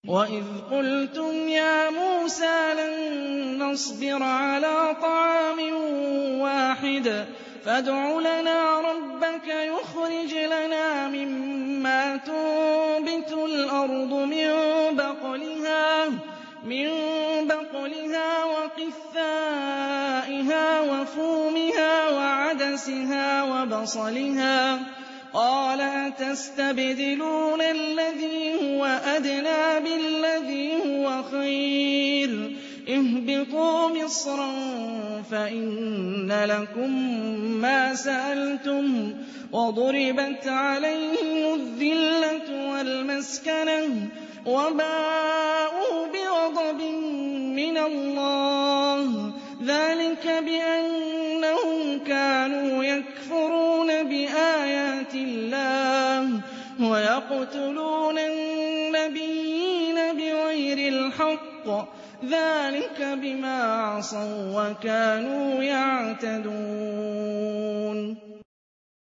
وَإِذْ قُلْتُمْ يَا مُوسَىٰ لَن نَّصْبِرَ عَلَىٰ طَعَامٍ وَاحِدٍ فَادْعُ لَنَا رَبَّكَ يُخْرِجْ لَنَا مِمَّا تُنبِتُ الْأَرْضُ مِن بَقْلِهَا وَقِثَّائِهَا وَفُومِهَا وَعَدَسِهَا وَبَصَلِهَا ۖ قَالَ أَتَسْتَبْدِلُونَ الَّذِي هُوَ أَدْنَىٰ بِالَّذِي هُوَ خَيْرٌ ۚ اهْبِطُوا مِصْرًا فَإِنَّ لَكُم مَّا سَأَلْتُمْ ۗ وَضُرِبَتْ عَلَيْهِمُ الذِّلَّةُ وَالْمَسْكَنَةُ وَبَاءُوا بِغَضَبٍ مِّنَ اللَّهِ ۗ ذَٰلِكَ بِأَنَّهُمْ كَانُوا يَكْفُرُونَ بِآيَاتِ اللَّهِ وَيَقْتُلُونَ النَّبِيِّينَ بِغَيْرِ الْحَقِّ ۗ ذَٰلِكَ بِمَا عَصَوا وَّكَانُوا يَعْتَدُونَ